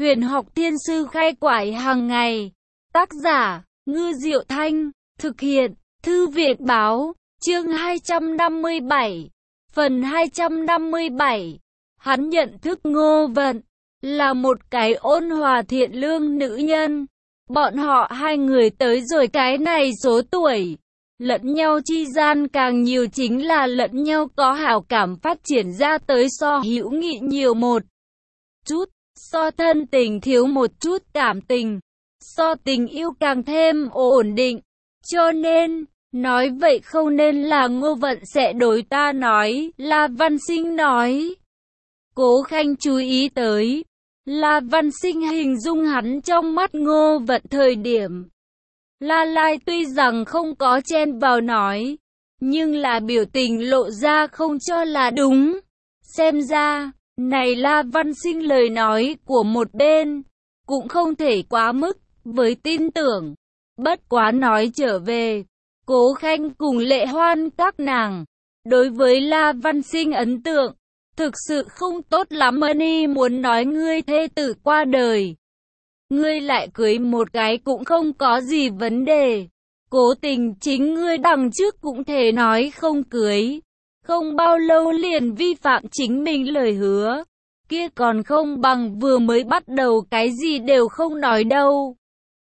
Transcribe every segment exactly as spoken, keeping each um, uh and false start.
Huyền học thiên sư khai quải hàng ngày. Tác giả, Ngư Diệu Thanh. Thực hiện, Thư viện Báo. Chương hai trăm năm mươi bảy. Phần hai trăm năm mươi bảy. Hắn nhận thức Ngô Vận là một cái ôn hòa thiện lương nữ nhân. Bọn họ hai người tới rồi cái này số tuổi, lẫn nhau chi gian càng nhiều chính là lẫn nhau có hảo cảm phát triển ra tới so hữu nghị nhiều một chút, so thân tình thiếu một chút cảm tình, so tình yêu càng thêm ổn định. Cho nên, nói vậy không nên là Ngô Vận sẽ đối ta nói, La Văn Sinh nói. Cố Khanh chú ý tới, La Văn Sinh hình dung hắn trong mắt Ngô Vận thời điểm. La Lai tuy rằng không có chen vào nói, nhưng là biểu tình lộ ra không cho là đúng. Xem ra, này La Văn Sinh lời nói của một bên, cũng không thể quá mức, với tin tưởng. Bất quá nói trở về, Cố Khanh cùng Lệ Hoan các nàng, đối với La Văn Sinh ấn tượng, thực sự không tốt lắm. Ân muốn nói ngươi thê tử qua đời, ngươi lại cưới một cái cũng không có gì vấn đề. Cố tình chính ngươi đằng trước cũng thể nói không cưới, không bao lâu liền vi phạm chính mình lời hứa, kia còn không bằng vừa mới bắt đầu cái gì đều không nói đâu.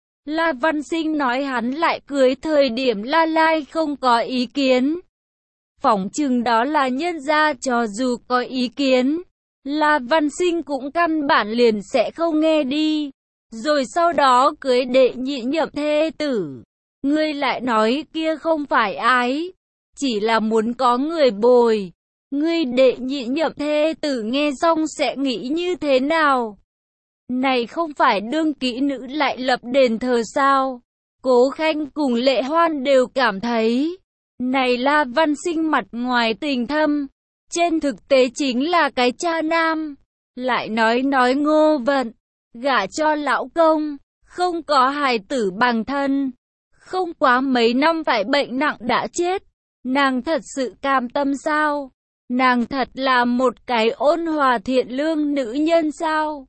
La Văn Sinh nói hắn lại cưới thời điểm La Lai không có ý kiến. Phỏng chừng đó là nhân gia cho dù có ý kiến, La Văn Sinh cũng căn bản liền sẽ không nghe đi. Rồi sau đó cưới đệ nhị nhậm thê tử. Ngươi lại nói kia không phải ái, chỉ là muốn có người bồi. Ngươi đệ nhị nhậm thê tử nghe xong sẽ nghĩ như thế nào? Này không phải đương kỹ nữ lại lập đền thờ sao? Cố Khanh cùng Lệ Hoan đều cảm thấy, này La Văn Sinh mặt ngoài tình thâm, trên thực tế chính là cái cha nam. Lại nói nói Ngô Vận, gả cho lão công, không có hài tử bằng thân, không quá mấy năm phải bệnh nặng đã chết. Nàng thật sự cam tâm sao? Nàng thật là một cái ôn hòa thiện lương nữ nhân sao?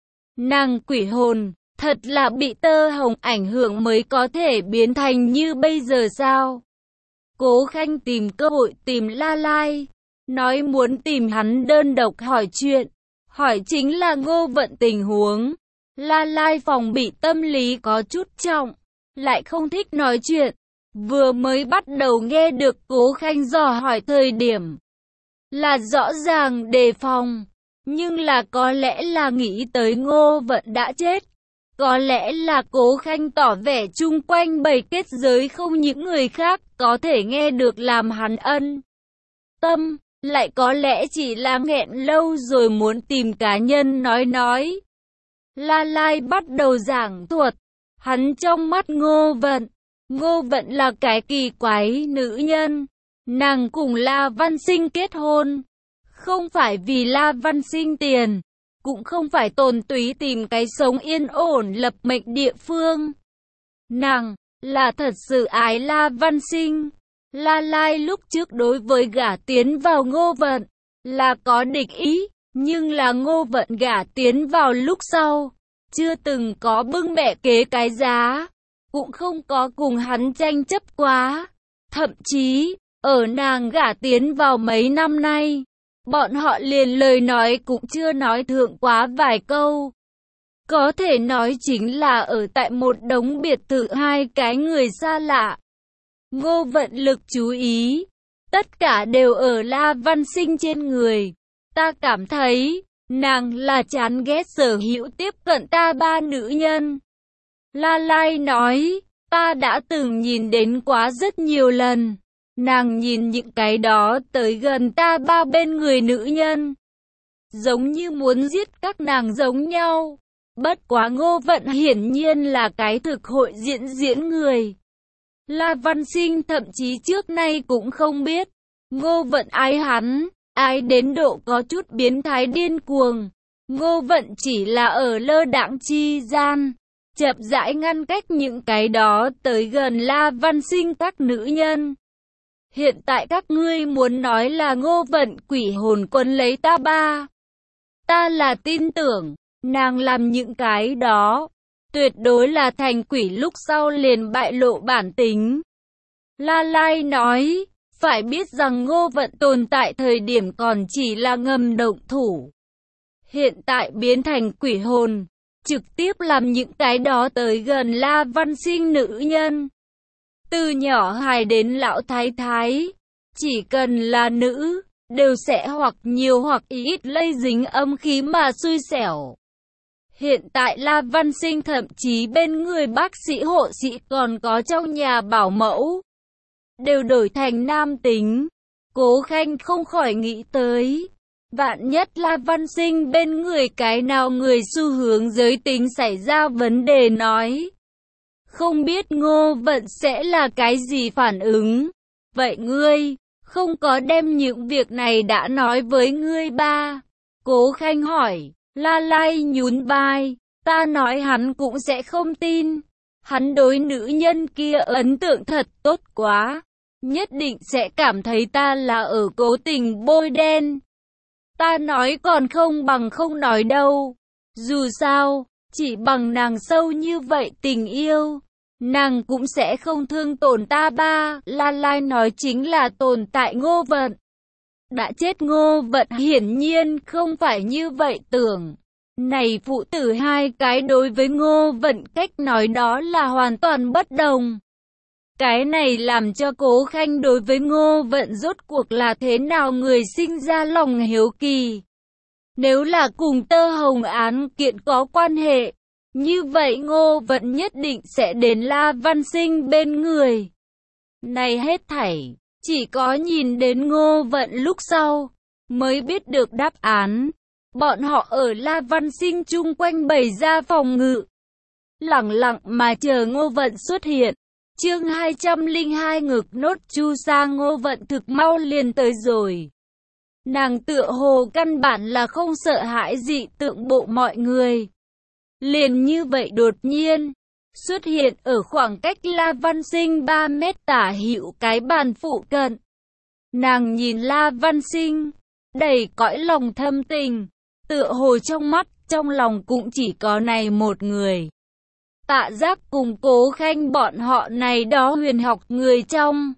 Nàng quỷ hồn, thật là bị tơ hồng ảnh hưởng mới có thể biến thành như bây giờ sao? Cố Khanh tìm cơ hội tìm La Lai, nói muốn tìm hắn đơn độc hỏi chuyện, hỏi chính là Ngô Vận tình huống. La Lai phòng bị tâm lý có chút trọng, lại không thích nói chuyện. Vừa mới bắt đầu nghe được Cố Khanh dò hỏi thời điểm, là rõ ràng đề phòng, nhưng là có lẽ là nghĩ tới Ngô Vận đã chết. Có lẽ là Cố Khanh tỏ vẻ chung quanh bầy kết giới không những người khác có thể nghe được làm hắn ân tâm, lại có lẽ chỉ là nghẹn lâu rồi muốn tìm cá nhân nói nói. La Lai bắt đầu giảng thuật, hắn trong mắt Ngô Vận, Ngô Vận là cái kỳ quái nữ nhân. Nàng cùng La Văn Sinh kết hôn, không phải vì La Văn Sinh tiền, cũng không phải tồn túy tìm cái sống yên ổn lập mệnh địa phương. Nàng là thật sự ái La Văn Sinh. La Lai lúc trước đối với gả tiến vào Ngô Vận là có địch ý, nhưng là Ngô Vận gả tiến vào lúc sau, chưa từng có bưng bẻ kế cái giá, cũng không có cùng hắn tranh chấp quá. Thậm chí, ở nàng gả tiến vào mấy năm nay, bọn họ liền lời nói cũng chưa nói thượng quá vài câu. Có thể nói chính là ở tại một đống biệt thự hai cái người xa lạ. Ngô Vận lực chú ý, tất cả đều ở La Văn Sinh trên người. Ta cảm thấy, nàng là chán ghét sở hữu tiếp cận ta ba nữ nhân. La Lai nói, ta đã từng nhìn đến quá rất nhiều lần. Nàng nhìn những cái đó tới gần ta ba bên người nữ nhân, giống như muốn giết các nàng giống nhau. Bất quá Ngô Vận hiển nhiên là cái thực hội diễn diễn người. La Văn Sinh thậm chí trước nay cũng không biết Ngô Vận ái hắn, ái đến độ có chút biến thái điên cuồng. Ngô Vận chỉ là ở lơ đãng chi gian, chậm rãi ngăn cách những cái đó tới gần La Văn Sinh các nữ nhân. Hiện tại các ngươi muốn nói là Ngô Vận quỷ hồn quấn lấy ta ba. Ta là tin tưởng, Nàng làm những cái đó, tuyệt đối là thành quỷ lúc sau liền bại lộ bản tính. La Lai nói, phải biết rằng Ngô Vận tồn tại thời điểm còn chỉ là ngầm động thủ. Hiện tại biến thành quỷ hồn, trực tiếp làm những cái đó tới gần La Văn Sinh nữ nhân. Từ nhỏ hài đến lão thái thái, chỉ cần là nữ, đều sẽ hoặc nhiều hoặc ít lây dính âm khí mà xui xẻo. Hiện tại La Văn Sinh thậm chí bên người bác sĩ hộ sĩ còn có trong nhà bảo mẫu, đều đổi thành nam tính. Cố Khanh không khỏi nghĩ tới, vạn nhất La Văn Sinh bên người cái nào người xu hướng giới tính xảy ra vấn đề nói. Không biết Ngô Vận sẽ là cái gì phản ứng. Vậy ngươi, không có đem những việc này đã nói với ngươi ba? Cố Khanh hỏi. La Lai nhún vai, ta nói hắn cũng sẽ không tin. Hắn đối nữ nhân kia ấn tượng thật tốt quá, nhất định sẽ cảm thấy ta là ở cố tình bôi đen. Ta nói còn không bằng không nói đâu. Dù sao, chỉ bằng nàng sâu như vậy tình yêu, nàng cũng sẽ không thương tổn ta ba. La Lai nói chính là tồn tại Ngô Vận. Đã chết Ngô Vận hiển nhiên không phải như vậy tưởng. Này phụ tử hai cái đối với Ngô Vận cách nói đó là hoàn toàn bất đồng. Cái này làm cho Cố Khanh đối với Ngô Vận rốt cuộc là thế nào người sinh ra lòng hiếu kỳ. Nếu là cùng Tơ Hồng án kiện có quan hệ, như vậy Ngô Vận nhất định sẽ đến La Văn Sinh bên người. Này hết thảy, chỉ có nhìn đến Ngô Vận lúc sau, mới biết được đáp án. Bọn họ ở La Văn Sinh chung quanh bày ra phòng ngự, lẳng lặng mà chờ Ngô Vận xuất hiện. Chương hai trăm lẻ hai ngực nốt chu sa. Ngô Vận thực mau liền tới rồi. Nàng tựa hồ căn bản là không sợ hãi dị tượng bộ mọi người. Liền như vậy đột nhiên xuất hiện ở khoảng cách La Văn Sinh ba mét tả hữu cái bàn phụ cận. Nàng nhìn La Văn Sinh, đầy cõi lòng thâm tình, tựa hồ trong mắt, trong lòng cũng chỉ có này một người. Tạ Giác cùng Cố Khanh bọn họ này đó huyền học người trong.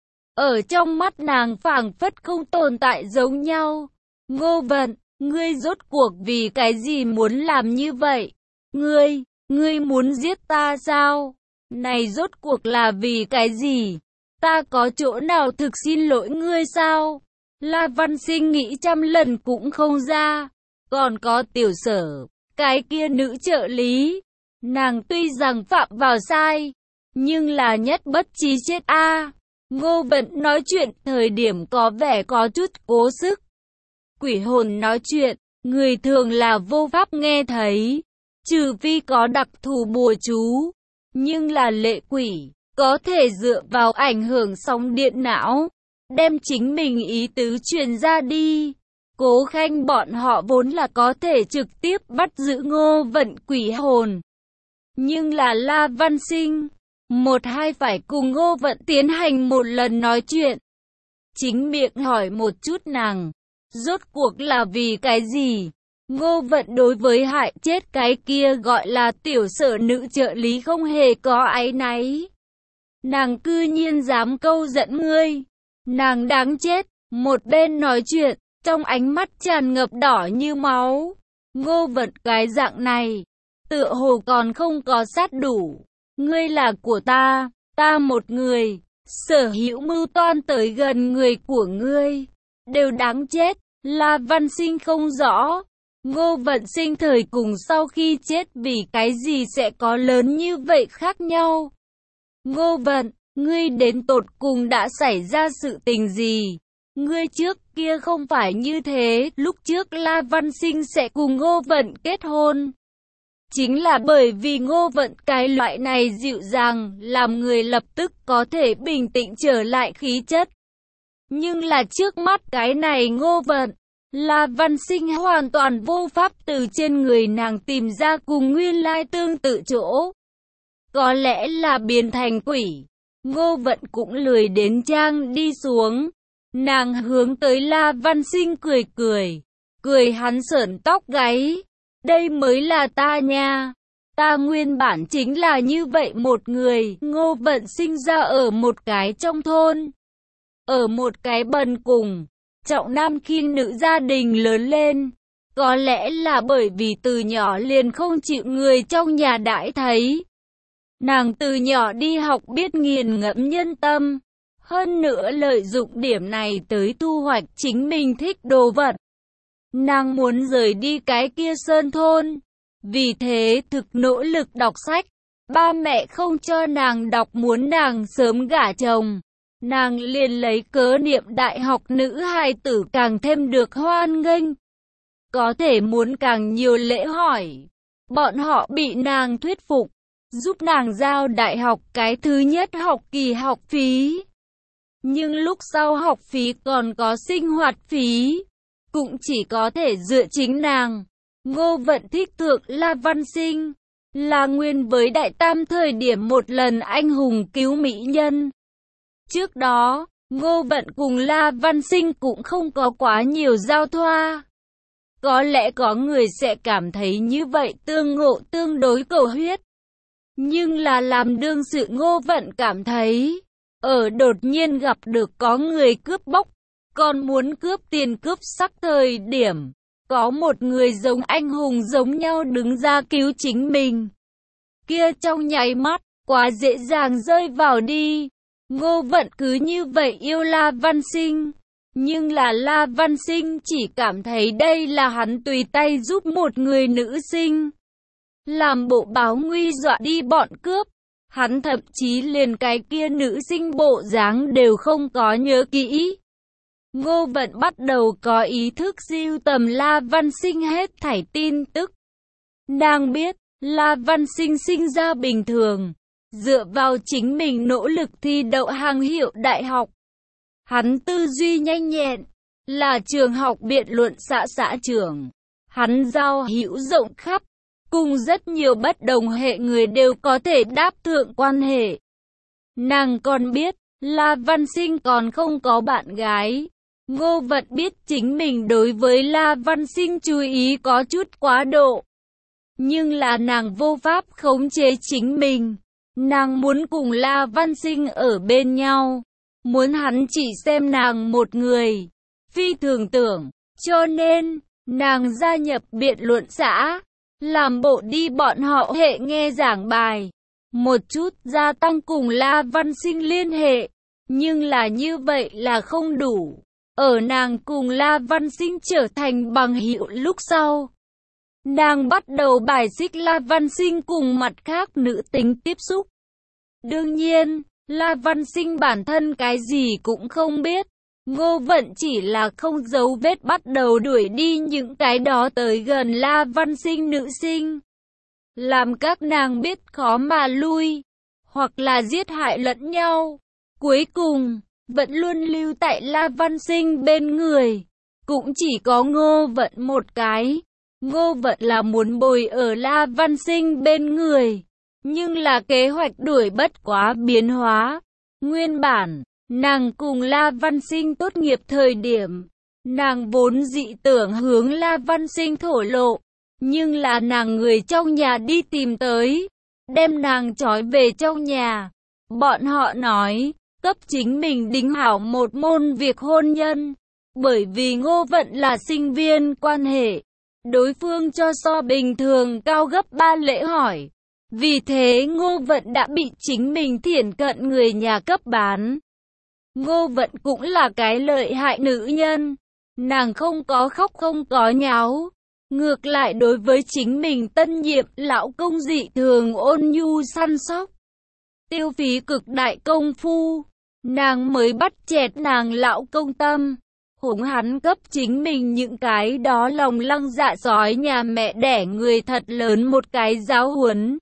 Ở trong mắt nàng phảng phất không tồn tại giống nhau. Ngô Vận, ngươi rốt cuộc vì cái gì muốn làm như vậy? Ngươi, ngươi muốn giết ta sao? Này rốt cuộc là vì cái gì? Ta có chỗ nào thực xin lỗi ngươi sao? La Văn Sinh nghĩ trăm lần cũng không ra. Còn có Tiểu Sở, cái kia nữ trợ lý. Nàng tuy rằng phạm vào sai, nhưng là nhất bất chí chết a. À. Ngô Vận nói chuyện thời điểm có vẻ có chút cố sức. Quỷ hồn nói chuyện, người thường là vô pháp nghe thấy, trừ phi có đặc thù bùa chú. Nhưng là lệ quỷ, có thể dựa vào ảnh hưởng sóng điện não, đem chính mình ý tứ truyền ra đi. Cố Khanh bọn họ vốn là có thể trực tiếp bắt giữ Ngô Vận quỷ hồn. Nhưng là La Văn Sinh, một hai phải cùng Ngô Vận tiến hành một lần nói chuyện. Chính miệng hỏi một chút nàng, rốt cuộc là vì cái gì? Ngô Vận đối với hại chết cái kia gọi là Tiểu Sở nữ trợ lý không hề có áy náy. Nàng cư nhiên dám câu dẫn ngươi. Nàng đáng chết. Một bên nói chuyện, trong ánh mắt tràn ngập đỏ như máu. Ngô Vận cái dạng này, tựa hồ còn không có sát đủ. Ngươi là của ta, ta một người, sở hữu mưu toan tới gần người của ngươi, đều đáng chết. La Văn Sinh không rõ, Ngô Vận sinh thời cùng sau khi chết vì cái gì sẽ có lớn như vậy khác nhau. Ngô Vận, ngươi đến tột cùng đã xảy ra sự tình gì? Ngươi trước kia không phải như thế, lúc trước La Văn Sinh sẽ cùng Ngô Vận kết hôn. Chính là bởi vì Ngô Vận cái loại này dịu dàng, làm người lập tức có thể bình tĩnh trở lại khí chất. Nhưng là trước mắt cái này Ngô Vận, La Văn Sinh hoàn toàn vô pháp từ trên người nàng tìm ra cùng nguyên lai tương tự chỗ. Có lẽ là biến thành quỷ. Ngô Vận cũng lười đến trang đi xuống. Nàng hướng tới La Văn Sinh cười cười. Cười hắn sởn tóc gáy. đây mới là ta nha. Ta nguyên bản chính là như vậy một người. Ngô Vận sinh ra ở một cái trong thôn, ở một cái bần cùng, trọng nam khinh nữ gia đình lớn lên. Có lẽ là bởi vì từ nhỏ liền không chịu người trong nhà đãi thấy. Nàng từ nhỏ đi học biết nghiền ngẫm nhân tâm, hơn nữa lợi dụng điểm này tới thu hoạch chính mình thích đồ vật. Nàng muốn rời đi cái kia sơn thôn, vì thế thực nỗ lực đọc sách. Ba mẹ không cho nàng đọc, muốn nàng sớm gả chồng. Nàng liền lấy cớ niệm đại học nữ hài tử càng thêm được hoan nghênh, có thể muốn càng nhiều lễ hỏi. Bọn họ bị nàng thuyết phục, giúp nàng giao đại học cái thứ nhất học kỳ học phí. Nhưng lúc sau học phí còn có sinh hoạt phí, cũng chỉ có thể dựa chính nàng. Ngô Vận thích thượng La Văn Sinh, là nguyên với Đại Tam thời điểm một lần anh hùng cứu mỹ nhân. Trước đó, Ngô Vận cùng La Văn Sinh cũng không có quá nhiều giao thoa. Có lẽ có người sẽ cảm thấy như vậy tương ngộ tương đối cầu huyết. Nhưng là làm đương sự Ngô Vận cảm thấy, ở đột nhiên gặp được có người cướp bóc, còn muốn cướp tiền cướp sắc thời điểm, có một người giống anh hùng giống nhau đứng ra cứu chính mình. Kia trong nháy mắt, quá dễ dàng rơi vào đi. Ngô Vận cứ như vậy yêu La Văn Sinh. Nhưng là La Văn Sinh chỉ cảm thấy đây là hắn tùy tay giúp một người nữ sinh, làm bộ báo nguy dọa đi bọn cướp. Hắn thậm chí liền cái kia nữ sinh bộ dáng đều không có nhớ kỹ. Ngô Vận bắt đầu có ý thức sưu tầm La Văn Sinh hết thảy tin tức. Nàng biết, La Văn Sinh sinh ra bình thường, dựa vào chính mình nỗ lực thi đậu hàng hiệu đại học. Hắn tư duy nhanh nhẹn, là trường học biện luận xã xã trưởng. Hắn giao hữu rộng khắp, cùng rất nhiều bất đồng hệ người đều có thể đáp thượng quan hệ. Nàng còn biết, La Văn Sinh còn không có bạn gái. Ngô Vận biết chính mình đối với La Văn Sinh chú ý có chút quá độ. Nhưng là nàng vô pháp khống chế chính mình. Nàng muốn cùng La Văn Sinh ở bên nhau. Muốn hắn chỉ xem nàng một người. Phi thường tưởng. Cho nên, nàng gia nhập biện luận xã. Làm bộ đi bọn họ hệ nghe giảng bài. Một chút gia tăng cùng La Văn Sinh liên hệ. Nhưng là như vậy là không đủ. Ở nàng cùng La Văn Sinh trở thành bằng hữu lúc sau, nàng bắt đầu bài xích La Văn Sinh cùng mặt khác nữ tính tiếp xúc. Đương nhiên, La Văn Sinh bản thân cái gì cũng không biết. Ngô Vận chỉ là không giấu vết bắt đầu đuổi đi những cái đó tới gần La Văn Sinh nữ sinh, làm các nàng biết khó mà lui, hoặc là giết hại lẫn nhau. Cuối cùng, vẫn luôn lưu tại La Văn Sinh bên người. Cũng chỉ có Ngô Vận một cái. Ngô Vận là muốn bồi ở La Văn Sinh bên người. Nhưng là kế hoạch đuổi bất quá biến hóa. Nguyên bản, nàng cùng La Văn Sinh tốt nghiệp thời điểm, nàng vốn dị tưởng hướng La Văn Sinh thổ lộ. Nhưng là nàng người trong nhà đi tìm tới, đem nàng trói về trong nhà. Bọn họ nói, cấp chính mình đính hảo một môn việc hôn nhân. Bởi vì Ngô Vận là sinh viên quan hệ, đối phương cho so bình thường cao gấp ba lễ hỏi. Vì thế Ngô Vận đã bị chính mình thiển cận người nhà cấp bán. Ngô Vận cũng là cái lợi hại nữ nhân. Nàng không có khóc không có nháo. Ngược lại đối với chính mình tân nhiệm lão công dị thường ôn nhu săn sóc. Tiêu phí cực đại công phu. Nàng mới bắt chẹt nàng lão công tâm. Hùng hắn cấp chính mình những cái đó lòng lăng dạ sói nhà mẹ đẻ người thật lớn một cái giáo huấn.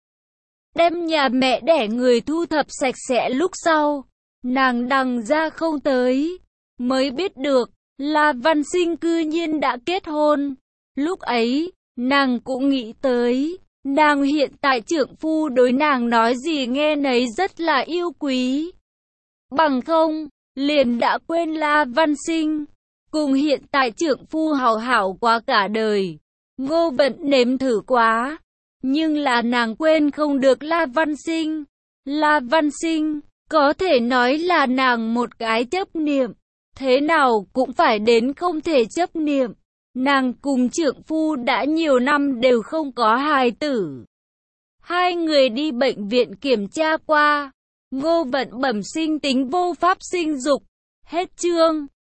Đem nhà mẹ đẻ người thu thập sạch sẽ lúc sau. Nàng đằng ra không tới. Mới biết được, La Văn Sinh cư nhiên đã kết hôn. Lúc ấy, nàng cũng nghĩ tới. Nàng hiện tại trưởng phu đối nàng nói gì nghe nấy rất là yêu quý. Bằng không, liền đã quên La Văn Sinh. Cùng hiện tại trưởng phu hảo hảo qua cả đời. Ngô Vận nếm thử quá, nhưng là nàng quên không được La Văn Sinh. La Văn Sinh, có thể nói là nàng một cái chấp niệm, thế nào cũng phải đến không thể chấp niệm. Nàng cùng trượng phu đã nhiều năm đều không có hài tử. Hai người đi bệnh viện kiểm tra qua, Ngô Vận bẩm sinh tính vô pháp sinh dục. Hết chương.